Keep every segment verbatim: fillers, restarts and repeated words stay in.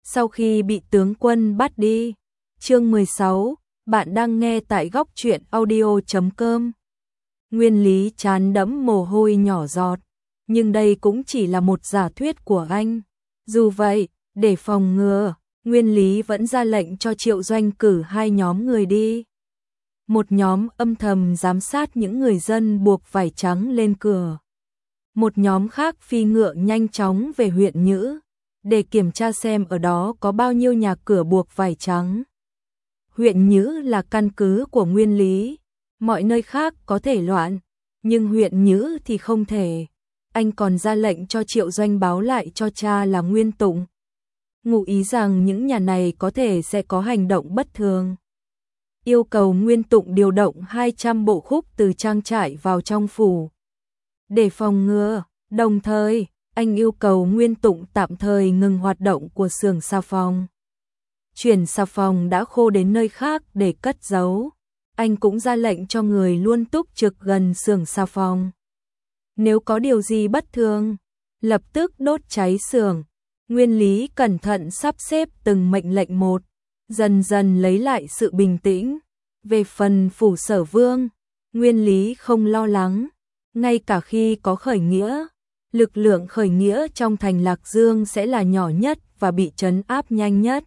sau khi bị tướng quân bắt đi. Chương mười sáu, bạn đang nghe tại góc truyện audio chấm com. Nguyên Lý chán đẫm mồ hôi nhỏ giọt, nhưng đây cũng chỉ là một giả thuyết của anh. Dù vậy, để phòng ngừa, Nguyên Lý vẫn ra lệnh cho Triệu Doanh cử hai nhóm người đi. Một nhóm âm thầm giám sát những người dân buộc vải trắng lên cửa. Một nhóm khác phi ngựa nhanh chóng về huyện Nhữ, để kiểm tra xem ở đó có bao nhiêu nhà cửa buộc vải trắng. Huyện Nhữ là căn cứ của Nguyên Lý, mọi nơi khác có thể loạn, nhưng huyện Nhữ thì không thể. Anh còn ra lệnh cho Triệu Doanh báo lại cho cha là Nguyên Tụng, ngụ ý rằng những nhà này có thể sẽ có hành động bất thường. Yêu cầu Nguyên Tụng điều động hai trăm bộ khúc từ trang trại vào trong phủ để phòng ngừa, đồng thời anh yêu cầu Nguyên Tụng tạm thời ngừng hoạt động của xưởng xà phòng, chuyển xà phòng đã khô đến nơi khác để cất giấu. Anh cũng ra lệnh cho người luôn túc trực gần xưởng xà phòng. Nếu có điều gì bất thường, lập tức đốt cháy xưởng. Nguyên Lý cẩn thận sắp xếp từng mệnh lệnh một, dần dần lấy lại sự bình tĩnh. Về phần phủ Sở Vương, Nguyên Lý không lo lắng, ngay cả khi có khởi nghĩa, lực lượng khởi nghĩa trong thành Lạc Dương sẽ là nhỏ nhất và bị trấn áp nhanh nhất.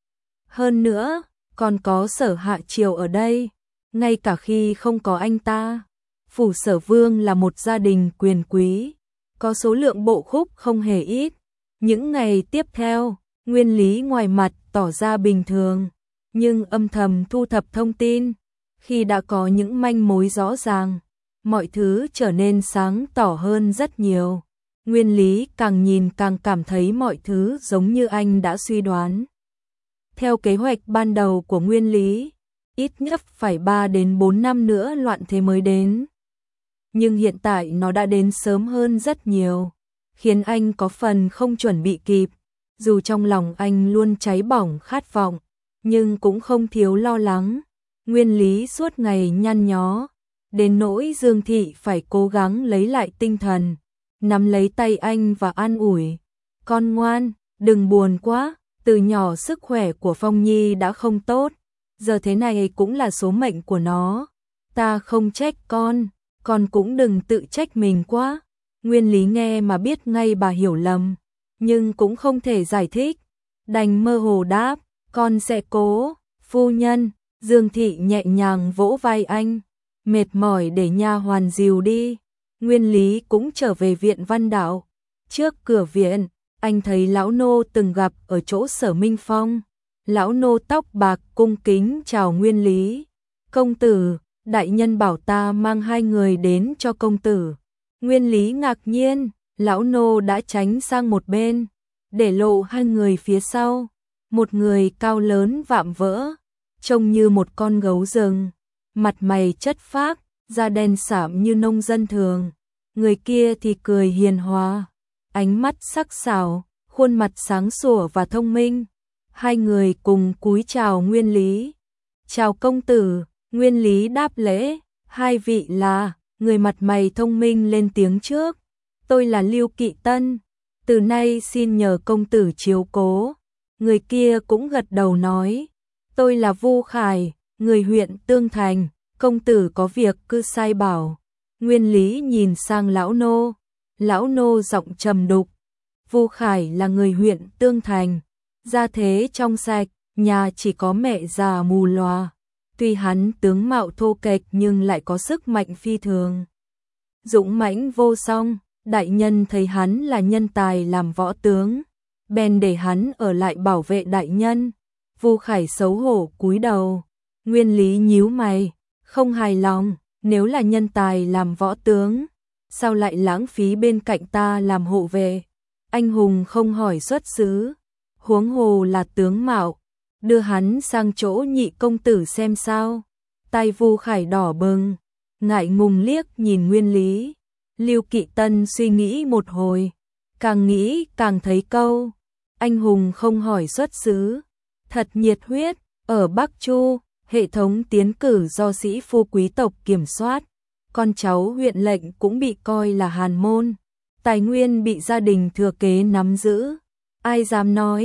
Hơn nữa, còn có Sở Hạ Triều ở đây, ngay cả khi không có anh ta, phủ Sở Vương là một gia đình quyền quý, có số lượng bộ khúc không hề ít. Những ngày tiếp theo, Nguyên Lý ngoài mặt tỏ ra bình thường, nhưng âm thầm thu thập thông tin. Khi đã có những manh mối rõ ràng, mọi thứ trở nên sáng tỏ hơn rất nhiều. Nguyên Lý càng nhìn càng cảm thấy mọi thứ giống như anh đã suy đoán. Theo kế hoạch ban đầu của Nguyên Lý, ít nhất phải ba đến bốn năm nữa loạn thế mới đến. Nhưng hiện tại nó đã đến sớm hơn rất nhiều, khiến anh có phần không chuẩn bị kịp. Dù trong lòng anh luôn cháy bỏng khát vọng, nhưng cũng không thiếu lo lắng. Nguyên Lý suốt ngày nhăn nhó, đến nỗi Dương Thị phải cố gắng lấy lại tinh thần, nắm lấy tay anh và an ủi. Con ngoan, đừng buồn quá, từ nhỏ sức khỏe của Phong Nhi đã không tốt, giờ thế này cũng là số mệnh của nó. Ta không trách con, con cũng đừng tự trách mình quá. Nguyên Lý nghe mà biết ngay bà hiểu lầm, nhưng cũng không thể giải thích, đành mơ hồ đáp, con sẽ cố, phu nhân. Dương Thị nhẹ nhàng vỗ vai anh, mệt mỏi để nha hoàn dìu đi. Nguyên Lý cũng trở về viện Văn Đạo. Trước cửa viện, anh thấy lão nô từng gặp ở chỗ Sở Minh Phong. Lão nô tóc bạc cung kính chào Nguyên Lý. Công tử, đại nhân bảo ta mang hai người đến cho công tử. Nguyên Lý ngạc nhiên, lão nô đã tránh sang một bên, để lộ hai người phía sau. Một người cao lớn vạm vỡ, trông như một con gấu rừng, mặt mày chất phác, da đen sạm như nông dân thường. Người kia thì cười hiền hòa, ánh mắt sắc sảo, khuôn mặt sáng sủa và thông minh. Hai người cùng cúi chào Nguyên Lý. Chào công tử. Nguyên Lý đáp lễ. Hai vị là? Người mặt mày thông minh lên tiếng trước. Tôi là Lưu Kỵ Tân, từ nay xin nhờ công tử chiếu cố. Người kia cũng gật đầu nói, tôi là Vu Khải, người huyện Tương Thành, công tử có việc cứ sai bảo. Nguyên Lý nhìn sang lão nô, lão nô giọng trầm đục. Vu Khải là người huyện Tương Thành, gia thế trong sạch, nhà chỉ có mẹ già mù lòa. Tuy hắn tướng mạo thô kệch nhưng lại có sức mạnh phi thường, dũng mãnh vô song. Đại nhân thấy hắn là nhân tài làm võ tướng, bèn để hắn ở lại bảo vệ đại nhân. Vu Khải xấu hổ cúi đầu. Nguyên Lý nhíu mày, không hài lòng, nếu là nhân tài làm võ tướng, sao lại lãng phí bên cạnh ta làm hộ vệ? Anh hùng không hỏi xuất xứ, huống hồ là tướng mạo, đưa hắn sang chỗ nhị công tử xem sao. Tay Vu Khải đỏ bừng, ngại ngùng liếc nhìn Nguyên Lý. Lưu Kỵ Tân suy nghĩ một hồi, càng nghĩ càng thấy câu anh hùng không hỏi xuất xứ thật nhiệt huyết. Ở Bắc Chu, hệ thống tiến cử do sĩ phu quý tộc kiểm soát, con cháu huyện lệnh cũng bị coi là hàn môn, tài nguyên bị gia đình thừa kế nắm giữ. Ai dám nói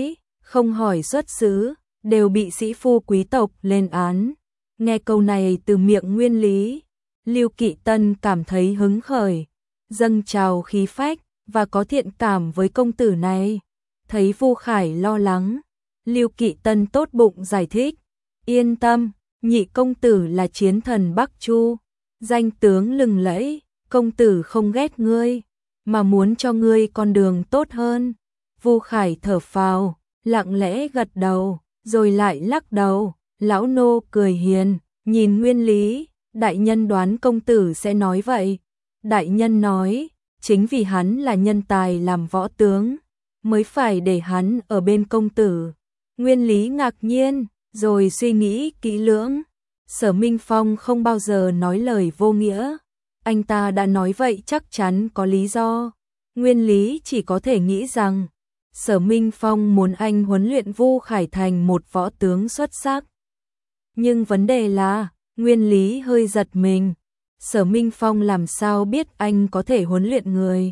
không hỏi xuất xứ, đều bị sĩ phu quý tộc lên án. Nghe câu này từ miệng Nguyên Lý, Lưu Kỵ Tân cảm thấy hứng khởi, dâng trào khí phách và có thiện cảm với công tử này. Thấy Vu Khải lo lắng, Lưu Kỵ Tân tốt bụng giải thích, yên tâm, nhị công tử là chiến thần Bắc Chu, danh tướng lừng lẫy, công tử không ghét ngươi, mà muốn cho ngươi con đường tốt hơn. Vu Khải thở phào, lặng lẽ gật đầu, rồi lại lắc đầu. Lão nô cười hiền, nhìn Nguyên Lý, đại nhân đoán công tử sẽ nói vậy. Đại nhân nói, chính vì hắn là nhân tài làm võ tướng, mới phải để hắn ở bên công tử. Nguyên Lý ngạc nhiên, rồi suy nghĩ kỹ lưỡng. Sở Minh Phong không bao giờ nói lời vô nghĩa. Anh ta đã nói vậy chắc chắn có lý do. Nguyên Lý chỉ có thể nghĩ rằng Sở Minh Phong muốn anh huấn luyện Vu Khải thành một võ tướng xuất sắc. Nhưng vấn đề là, Nguyên Lý hơi giật mình. Sở Minh Phong làm sao biết anh có thể huấn luyện người?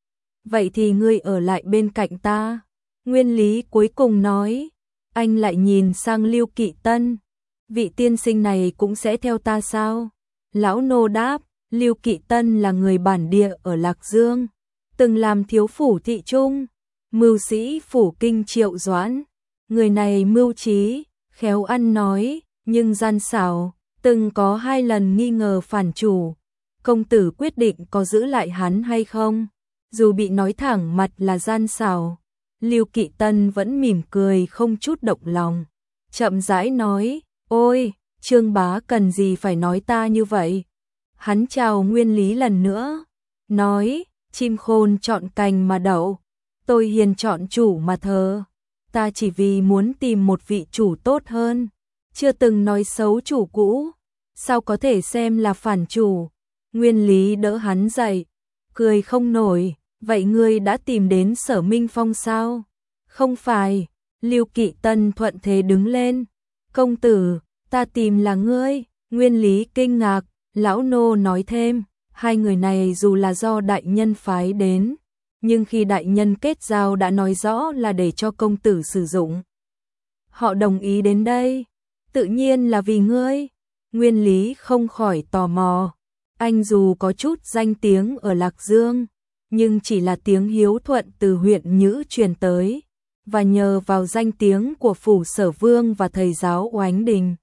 Vậy thì ngươi ở lại bên cạnh ta. Nguyên Lý cuối cùng nói. Anh lại nhìn sang Lưu Kỵ Tân. Vị tiên sinh này cũng sẽ theo ta sao? Lão nô đáp, Lưu Kỵ Tân là người bản địa ở Lạc Dương, từng làm thiếu phủ thị trung, mưu sĩ phủ kinh Triệu Doãn. Người này mưu trí, khéo ăn nói, nhưng gian xảo, từng có hai lần nghi ngờ phản chủ. Công tử quyết định có giữ lại hắn hay không? Dù bị nói thẳng mặt là gian xảo, Lưu Kỵ Tân vẫn mỉm cười không chút động lòng. Chậm rãi nói, ôi, Trương bá cần gì phải nói ta như vậy? Hắn chào Nguyên Lý lần nữa, nói, chim khôn chọn cành mà đậu, tôi hiền chọn chủ mà thờ. Ta chỉ vì muốn tìm một vị chủ tốt hơn, chưa từng nói xấu chủ cũ, sao có thể xem là phản chủ? Nguyên Lý đỡ hắn dậy, cười không nổi, vậy ngươi đã tìm đến Sở Minh Phong sao? Không phải. Lưu Kỵ Tân thuận thế đứng lên, công tử, ta tìm là ngươi. Nguyên Lý kinh ngạc, lão nô nói thêm, hai người này dù là do đại nhân phái đến, nhưng khi đại nhân kết giao đã nói rõ là để cho công tử sử dụng. Họ đồng ý đến đây, tự nhiên là vì ngươi. Nguyên Lý không khỏi tò mò, anh dù có chút danh tiếng ở Lạc Dương, nhưng chỉ là tiếng hiếu thuận từ huyện Nhữ truyền tới, và nhờ vào danh tiếng của phủ Sở Vương và thầy giáo Oánh Đình.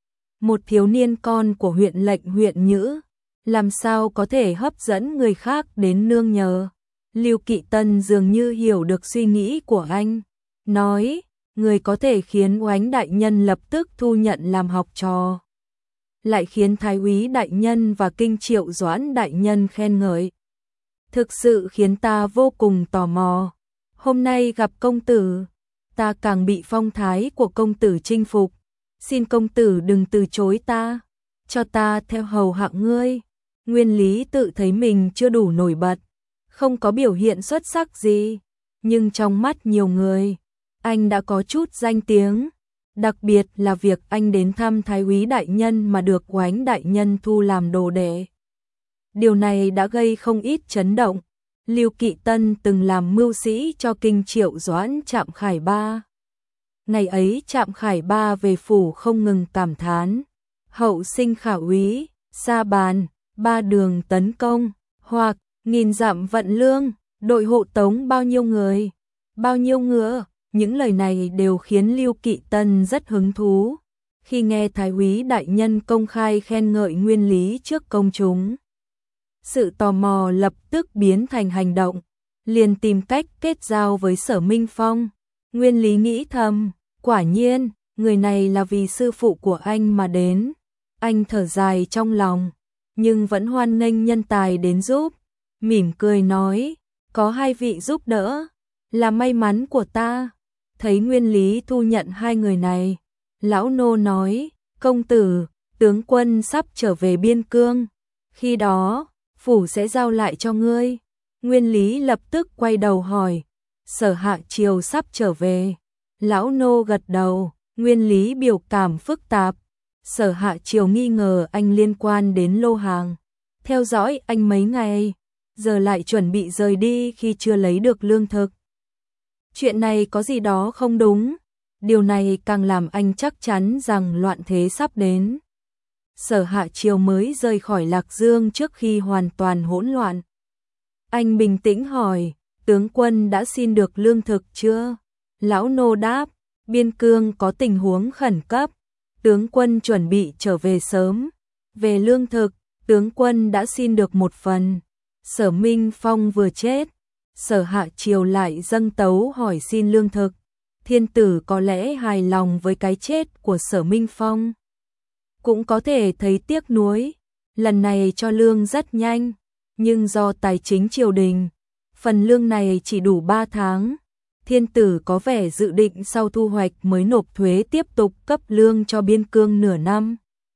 Một thiếu niên con của huyện lệnh huyện Nhữ, làm sao có thể hấp dẫn người khác đến nương nhờ? Lưu Kỵ Tân dường như hiểu được suy nghĩ của anh, nói, người có thể khiến Oánh đại nhân lập tức thu nhận làm học trò, lại khiến Thái úy đại nhân và Kinh Triệu Doãn đại nhân khen ngợi. Thực sự khiến ta vô cùng tò mò. Hôm nay gặp công tử, ta càng bị phong thái của công tử chinh phục. Xin công tử đừng từ chối ta, cho ta theo hầu hạ ngươi. Nguyên Lý tự thấy mình chưa đủ nổi bật, không có biểu hiện xuất sắc gì, nhưng trong mắt nhiều người, anh đã có chút danh tiếng. Đặc biệt là việc anh đến thăm Thái úy đại nhân mà được Oánh đại nhân thu làm đồ đệ. Điều này đã gây không ít chấn động. Lưu Kỵ Tân từng làm mưu sĩ cho Kinh Triệu Doãn Trạm Khải Ba. Ngày ấy Trạm Khải Ba về phủ không ngừng cảm thán, hậu sinh khả úy, sa bàn, ba đường tấn công, hoặc nghìn dặm vận lương, đội hộ tống bao nhiêu người, bao nhiêu ngựa. Những lời này đều khiến Lưu Kỵ Tân rất hứng thú. Khi nghe Thái úy đại nhân công khai khen ngợi Nguyên Lý trước công chúng, sự tò mò lập tức biến thành hành động, liền tìm cách kết giao với Sở Minh Phong. Nguyên Lý nghĩ thầm, quả nhiên, người này là vì sư phụ của anh mà đến. Anh thở dài trong lòng, nhưng vẫn hoan nghênh nhân tài đến giúp, mỉm cười nói, có hai vị giúp đỡ, là may mắn của ta. Thấy Nguyên Lý thu nhận hai người này, lão nô nói, công tử, tướng quân sắp trở về biên cương, khi đó, phủ sẽ giao lại cho ngươi. Nguyên Lý lập tức quay đầu hỏi, Sở Hạ Triều sắp trở về. Lão nô gật đầu. Nguyên Lý biểu cảm phức tạp. Sở Hạ Triều nghi ngờ anh liên quan đến lô hàng, theo dõi anh mấy ngày, giờ lại chuẩn bị rời đi khi chưa lấy được lương thực. Chuyện này có gì đó không đúng. Điều này càng làm anh chắc chắn rằng loạn thế sắp đến. Sở Hạ Triều mới rời khỏi Lạc Dương trước khi hoàn toàn hỗn loạn. Anh bình tĩnh hỏi, tướng quân đã xin được lương thực chưa? Lão nô đáp, biên cương có tình huống khẩn cấp, tướng quân chuẩn bị trở về sớm. Về lương thực, tướng quân đã xin được một phần. Sở Minh Phong vừa chết, Sở Hạ Triều lại dâng tấu hỏi xin lương thực. Thiên tử có lẽ hài lòng với cái chết của Sở Minh Phong, cũng có thể thấy tiếc nuối. Lần này cho lương rất nhanh, nhưng do tài chính triều đình, phần lương này chỉ đủ ba tháng. Thiên tử có vẻ dự định sau thu hoạch mới nộp thuế tiếp tục cấp lương cho biên cương nửa năm.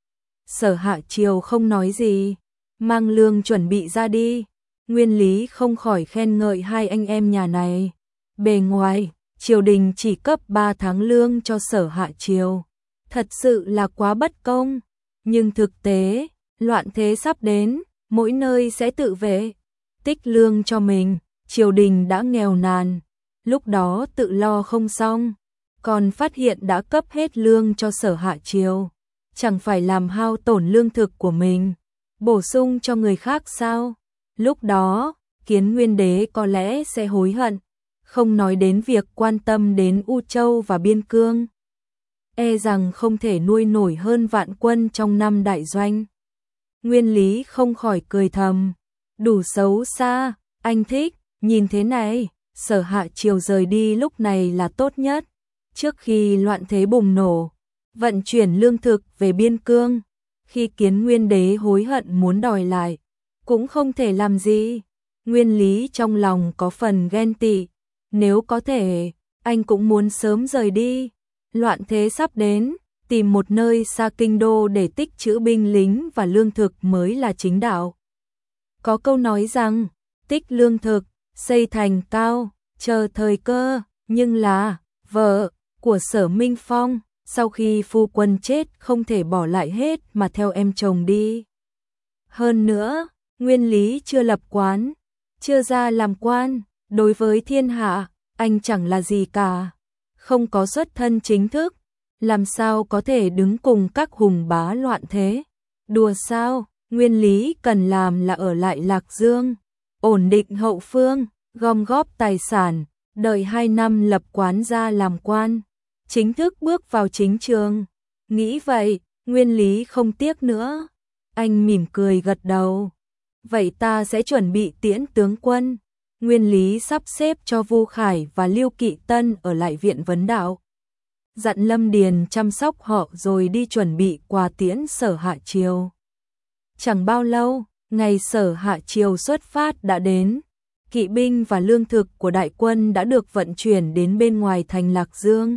Sở Hạ Triều không nói gì, mang lương chuẩn bị ra đi. Nguyên Lý không khỏi khen ngợi hai anh em nhà này. Bề ngoài, triều đình chỉ cấp ba tháng lương cho Sở Hạ Triều, thật sự là quá bất công. Nhưng thực tế, loạn thế sắp đến, mỗi nơi sẽ tự vệ, tích lương cho mình. Triều đình đã nghèo nàn, lúc đó tự lo không xong, còn phát hiện đã cấp hết lương cho Sở Hạ Triều, chẳng phải làm hao tổn lương thực của mình, bổ sung cho người khác sao? Lúc đó, Kiến Nguyên Đế có lẽ sẽ hối hận, không nói đến việc quan tâm đến U Châu và Biên Cương. E rằng không thể nuôi nổi hơn vạn quân trong năm đại doanh. Nguyên Lý không khỏi cười thầm, đủ xấu xa, anh thích, nhìn thế này, Sở Hạ Triều rời đi lúc này là tốt nhất, trước khi loạn thế bùng nổ, vận chuyển lương thực về Biên Cương, khi Kiến Nguyên Đế hối hận muốn đòi lại, cũng không thể làm gì. Nguyên Lý trong lòng có phần ghen tị, nếu có thể, anh cũng muốn sớm rời đi. Loạn thế sắp đến, tìm một nơi xa kinh đô để tích trữ binh lính và lương thực mới là chính đạo. Có câu nói rằng, tích lương thực, xây thành cao, chờ thời cơ, nhưng là, vợ của Sở Minh Phong, sau khi phu quân chết không thể bỏ lại hết mà theo em chồng đi. Hơn nữa, Nguyên Lý chưa lập quán, chưa ra làm quan, đối với thiên hạ, anh chẳng là gì cả, không có xuất thân chính thức, làm sao có thể đứng cùng các hùng bá loạn thế. Đùa sao, Nguyên Lý cần làm là ở lại Lạc Dương, ổn định hậu phương, gom góp tài sản, đợi hai năm lập quán ra làm quan, chính thức bước vào chính trường. Nghĩ vậy, Nguyên Lý không tiếc nữa. Anh mỉm cười gật đầu. Vậy ta sẽ chuẩn bị tiễn tướng quân. Nguyên Lý sắp xếp cho Vu Khải và Lưu Kỵ Tân ở lại viện vấn đạo, dặn Lâm Điền chăm sóc họ rồi đi chuẩn bị quà tiễn Sở Hạ Triều. Chẳng bao lâu, ngày Sở Hạ Triều xuất phát đã đến. Kỵ binh và lương thực của đại quân đã được vận chuyển đến bên ngoài thành Lạc Dương.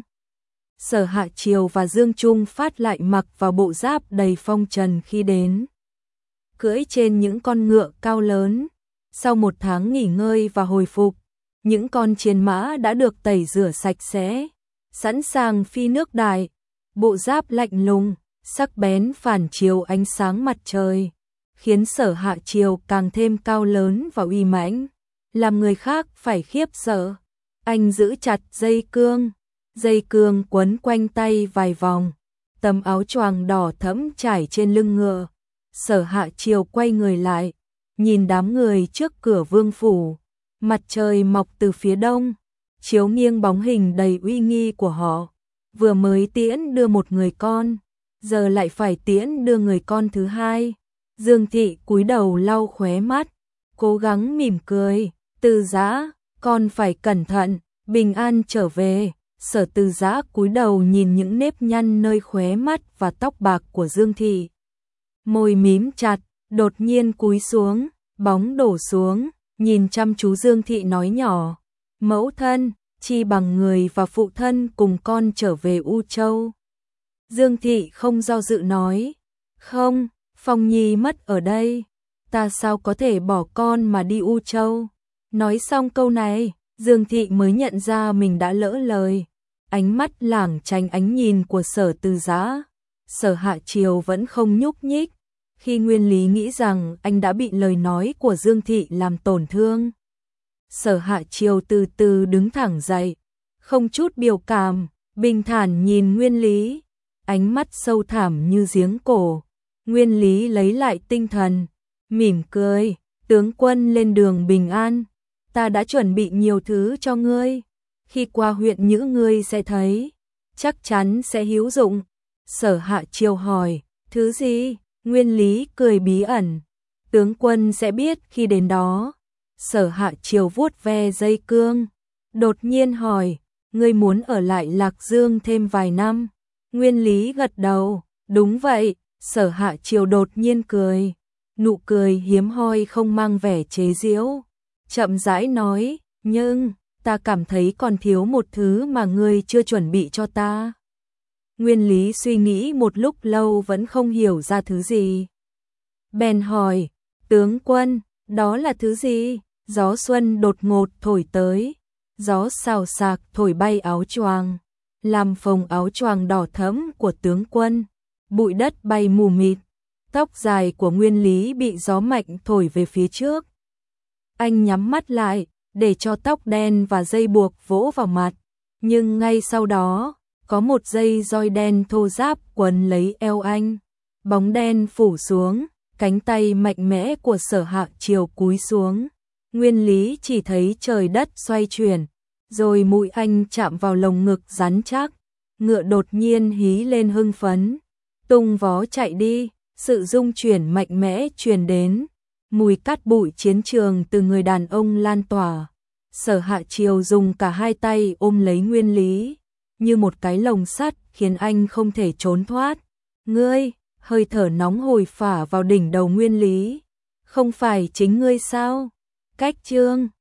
Sở Hạ Triều và Dương Trung Phát lại mặc vào bộ giáp đầy phong trần khi đến, cưỡi trên những con ngựa cao lớn. Sau một tháng nghỉ ngơi và hồi phục, những con chiến mã đã được tẩy rửa sạch sẽ, sẵn sàng phi nước đại. Bộ giáp lạnh lùng, sắc bén phản chiếu ánh sáng mặt trời, khiến Sở Hạ Triều càng thêm cao lớn và uy mãnh, làm người khác phải khiếp sợ. Anh giữ chặt dây cương, dây cương quấn quanh tay vài vòng, tấm áo choàng đỏ thẫm trải trên lưng ngựa. Sở Hạ Triều quay người lại, nhìn đám người trước cửa vương phủ, mặt trời mọc từ phía đông, chiếu nghiêng bóng hình đầy uy nghi của họ. Vừa mới tiễn đưa một người con, giờ lại phải tiễn đưa người con thứ hai. Dương Thị cúi đầu lau khóe mắt, cố gắng mỉm cười. Từ Giã, con phải cẩn thận, bình an trở về. Sở Từ Giã cúi đầu nhìn những nếp nhăn nơi khóe mắt và tóc bạc của Dương Thị, môi mím chặt, đột nhiên cúi xuống, bóng đổ xuống, nhìn chăm chú Dương Thị nói nhỏ, mẫu thân, chi bằng người và phụ thân cùng con trở về U Châu. Dương Thị không do dự nói, không, Phong Nhi mất ở đây, ta sao có thể bỏ con mà đi U Châu. Nói xong câu này, Dương Thị mới nhận ra mình đã lỡ lời, ánh mắt lảng tránh ánh nhìn của Sở Từ Giã. Sở Hạ Triều vẫn không nhúc nhích, khi Nguyên Lý nghĩ rằng anh đã bị lời nói của Dương Thị làm tổn thương. Sở Hạ Triều từ từ đứng thẳng dậy, không chút biểu cảm, bình thản nhìn Nguyên Lý, ánh mắt sâu thẳm như giếng cổ. Nguyên Lý lấy lại tinh thần, mỉm cười, tướng quân lên đường bình an, ta đã chuẩn bị nhiều thứ cho ngươi, khi qua huyện Nhữ ngươi sẽ thấy, chắc chắn sẽ hữu dụng. Sở Hạ Triều hỏi, thứ gì? Nguyên Lý cười bí ẩn, tướng quân sẽ biết khi đến đó. Sở Hạ Triều vuốt ve dây cương, đột nhiên hỏi, ngươi muốn ở lại Lạc Dương thêm vài năm? Nguyên Lý gật đầu, đúng vậy. Sở Hạ Triều đột nhiên cười, nụ cười hiếm hoi không mang vẻ chế giễu, chậm rãi nói, nhưng ta cảm thấy còn thiếu một thứ mà ngươi chưa chuẩn bị cho ta. Nguyên Lý suy nghĩ một lúc lâu vẫn không hiểu ra thứ gì. Bèn hỏi, tướng quân, đó là thứ gì? Gió xuân đột ngột thổi tới, gió xào xạc thổi bay áo choàng, làm phồng áo choàng đỏ thẫm của tướng quân. Bụi đất bay mù mịt, tóc dài của Nguyên Lý bị gió mạnh thổi về phía trước. Anh nhắm mắt lại, để cho tóc đen và dây buộc vỗ vào mặt, nhưng ngay sau đó, có một dây roi đen thô ráp quấn lấy eo anh. Bóng đen phủ xuống, cánh tay mạnh mẽ của Sở Hạ Triều cúi xuống. Nguyên Lý chỉ thấy trời đất xoay chuyển, rồi mũi anh chạm vào lồng ngực rắn chắc, ngựa đột nhiên hí lên hưng phấn, tung vó chạy đi, sự rung chuyển mạnh mẽ truyền đến, mùi cát bụi chiến trường từ người đàn ông lan tỏa. Sở Hạ Triều dùng cả hai tay ôm lấy Nguyên Lý, như một cái lồng sắt khiến anh không thể trốn thoát. Ngươi, hơi thở nóng hổi phả vào đỉnh đầu Nguyên Lý, không phải chính ngươi sao? Cách chương